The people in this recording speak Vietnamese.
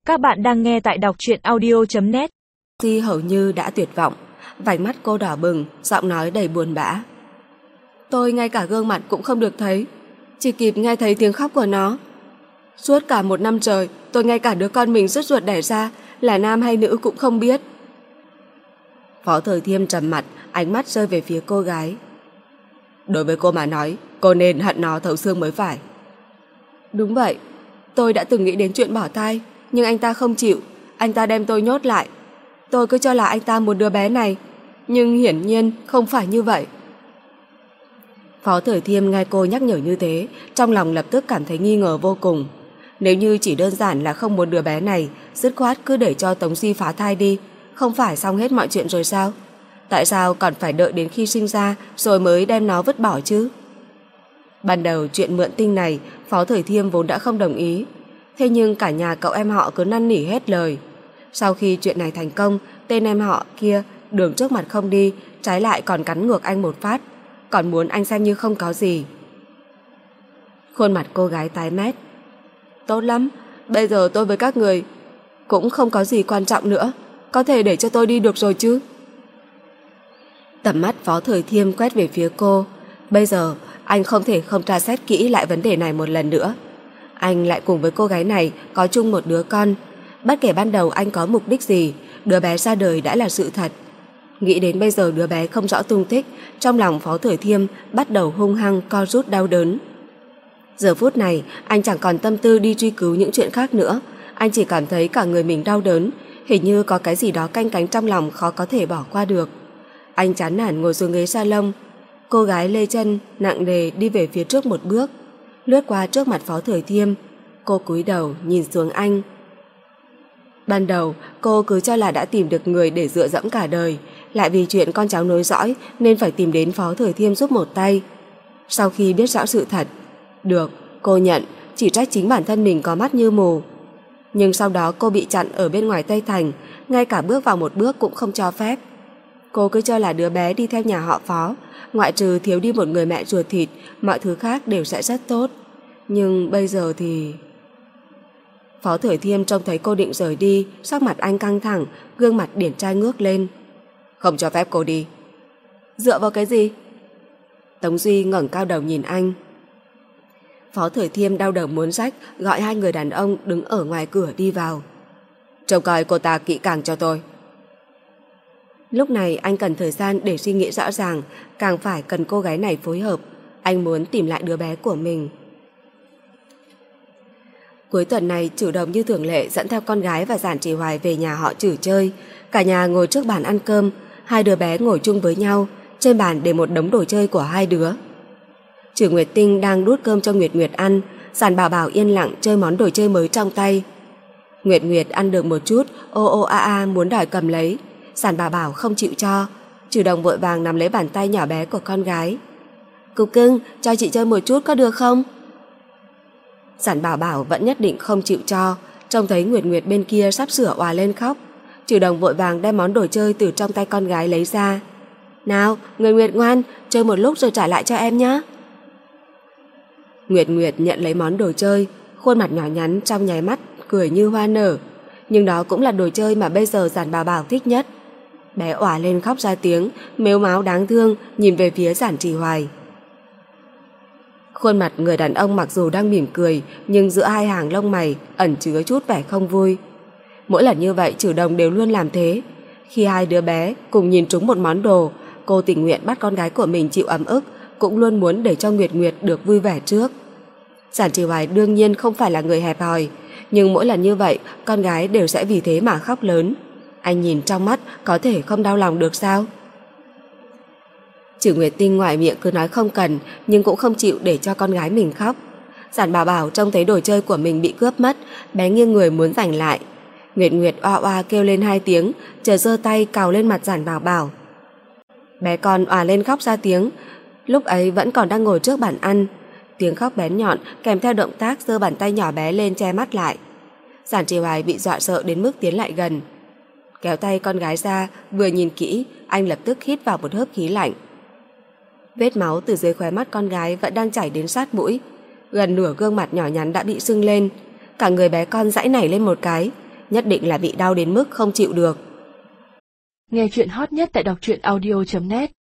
Các bạn đang nghe tại đọc truyện audio.net. Di hầu như đã tuyệt vọng, vành mắt cô đỏ bừng, giọng nói đầy buồn bã. Tôi ngay cả gương mặt cũng không được thấy, chỉ kịp nghe thấy tiếng khóc của nó. Suốt cả 1 năm trời, tôi ngay cả đứa con mình rứt ruột đẻ ra là nam hay nữ cũng không biết. Phó Thời Thiêm trầm mặt, ánh mắt rơi về phía cô gái. Đối với cô mà nói, cô nên hận nó thấu xương mới phải. Đúng vậy, tôi đã từng nghĩ đến chuyện bỏ thai, nhưng anh ta không chịu, anh ta đem tôi nhốt lại. Tôi cứ cho là anh ta muốn đứa bé này, nhưng hiển nhiên không phải như vậy. Phó Thời Thiêm nghe cô nhắc nhở như thế, trong lòng lập tức cảm thấy nghi ngờ vô cùng. Nếu như chỉ đơn giản là không muốn đứa bé này, dứt khoát cứ để cho Tống Di phá thai đi, không phải xong hết mọi chuyện rồi sao? Tại sao còn phải đợi đến khi sinh ra rồi mới đem nó vứt bỏ chứ? Ban đầu chuyện mượn tinh này, Phó Thời Thiêm vốn đã không đồng ý. Thế nhưng cả nhà cậu em họ cứ năn nỉ hết lời. Sau khi chuyện này thành công, tên em họ kia đường trước mặt không đi, trái lại còn cắn ngược anh một phát, còn muốn anh xem như không có gì. Khuôn mặt cô gái tái mét. Tốt lắm, bây giờ tôi với các người cũng không có gì quan trọng nữa, có thể để cho tôi đi được rồi chứ? Tầm mắt Phó Thời Thiêm quét về phía cô. Bây giờ anh không thể không tra xét kỹ lại vấn đề này một lần nữa. Anh lại cùng với cô gái này có chung một đứa con. Bất kể ban đầu anh có mục đích gì, đứa bé ra đời đã là sự thật. Nghĩ đến bây giờ đứa bé không rõ tung tích, trong lòng Phó Thời Thiêm bắt đầu hung hăng co rút đau đớn. Giờ phút này anh chẳng còn tâm tư đi truy cứu những chuyện khác nữa. Anh chỉ cảm thấy cả người mình đau đớn, hình như có cái gì đó canh cánh trong lòng khó có thể bỏ qua được. Anh chán nản ngồi xuống ghế salon. Cô gái lê chân nặng nề đi về phía trước một bước, lướt qua trước mặt Phó Thời Thiêm. Cô cúi đầu nhìn xuống anh. Ban đầu cô cứ cho là đã tìm được người để dựa dẫm cả đời, lại vì chuyện con cháu nối dõi nên phải tìm đến Phó Thời Thiêm giúp một tay. Sau khi biết rõ sự thật, được, cô nhận, chỉ trách chính bản thân mình có mắt như mù. Nhưng sau đó cô bị chặn ở bên ngoài Tây Thành, ngay cả bước vào một bước cũng không cho phép. Cô cứ cho là đứa bé đi theo nhà họ Phó, ngoại trừ thiếu đi một người mẹ ruột thịt, mọi thứ khác đều sẽ rất tốt. Nhưng bây giờ thì... Phó Thời Thiêm trông thấy cô định rời đi, sắc mặt anh căng thẳng, gương mặt điển trai ngước lên. Không cho phép cô đi. Dựa vào cái gì? Tống Duy ngẩng cao đầu nhìn anh. Phó Thời Thiêm đau đầu muốn rách, gọi 2 người đàn ông đứng ở ngoài cửa đi vào. Trông coi cô ta kỹ càng cho tôi. Lúc này anh cần thời gian để suy nghĩ rõ ràng, càng phải cần cô gái này phối hợp. Anh muốn tìm lại đứa bé của mình. Cuối tuần này, Chủ Đồng như thường lệ dẫn theo con gái và Giản Chỉ Hoài về nhà họ Trử chơi. Cả nhà ngồi trước bàn ăn cơm, 2 đứa bé ngồi chung với nhau, trên bàn để một đống đồ chơi của 2 đứa. Trử Nguyệt Tinh đang đút cơm cho Nguyệt Nguyệt ăn, Giản Bảo Bảo yên lặng chơi món đồ chơi mới trong tay. Nguyệt Nguyệt ăn được một chút, ô ô a a muốn đòi cầm lấy. Giản Bảo Bảo không chịu cho. Chủ Đồng vội vàng nắm lấy bàn tay nhỏ bé của con gái. Cục cưng, cho chị chơi một chút có được không? Giản Bảo Bảo vẫn nhất định không chịu cho. Trông thấy Nguyệt Nguyệt bên kia sắp sửa òa lên khóc, Chủ Đồng vội vàng đem món đồ chơi từ trong tay con gái lấy ra. Nào, Nguyệt Nguyệt ngoan, chơi một lúc rồi trả lại cho em nhé. Nguyệt Nguyệt nhận lấy món đồ chơi, khuôn mặt nhỏ nhắn trong nháy mắt cười như hoa nở. Nhưng đó cũng là đồ chơi mà bây giờ Giản Bảo Bảo thích nhất. Bé òa lên khóc ra tiếng, mếu máo đáng thương nhìn về phía Giản Chỉ Hoài. Khuôn mặt người đàn ông mặc dù đang mỉm cười, nhưng giữa 2 hàng lông mày ẩn chứa chút vẻ không vui. Mỗi lần như vậy Chủ Đồng đều luôn làm thế. Khi 2 đứa bé cùng nhìn trúng một món đồ, cô tình nguyện bắt con gái của mình chịu ấm ức, cũng luôn muốn để cho Nguyệt Nguyệt được vui vẻ trước. Giản Chỉ Hoài đương nhiên không phải là người hẹp hòi, nhưng mỗi lần như vậy con gái đều sẽ vì thế mà khóc lớn. Anh nhìn trong mắt có thể không đau lòng được sao? Trử Nguyệt Tinh ngoài miệng cứ nói không cần, nhưng cũng không chịu để cho con gái mình khóc. Giản Bảo Bảo trông thấy đồ chơi của mình bị cướp mất, bé nghiêng người muốn giành lại. Nguyệt Nguyệt oa oa kêu lên 2 tiếng, chợt giơ tay cào lên mặt Giản Bảo Bảo. Bé con òa lên khóc ra tiếng, lúc ấy vẫn còn đang ngồi trước bàn ăn. Tiếng khóc bén nhọn kèm theo động tác giơ bàn tay nhỏ bé lên che mắt lại. Giản Chỉ Hoài bị dọa sợ đến mức tiến lại gần. Kéo tay con gái ra, vừa nhìn kỹ, anh lập tức hít vào một hớp khí lạnh. Vết máu từ dưới khóe mắt con gái vẫn đang chảy đến sát mũi. Gần nửa gương mặt nhỏ nhắn đã bị sưng lên. Cả người bé con giãy nảy lên một cái. nhất định là bị đau đến mức không chịu được. Nghe chuyện hot nhất tại đọc truyện audio.net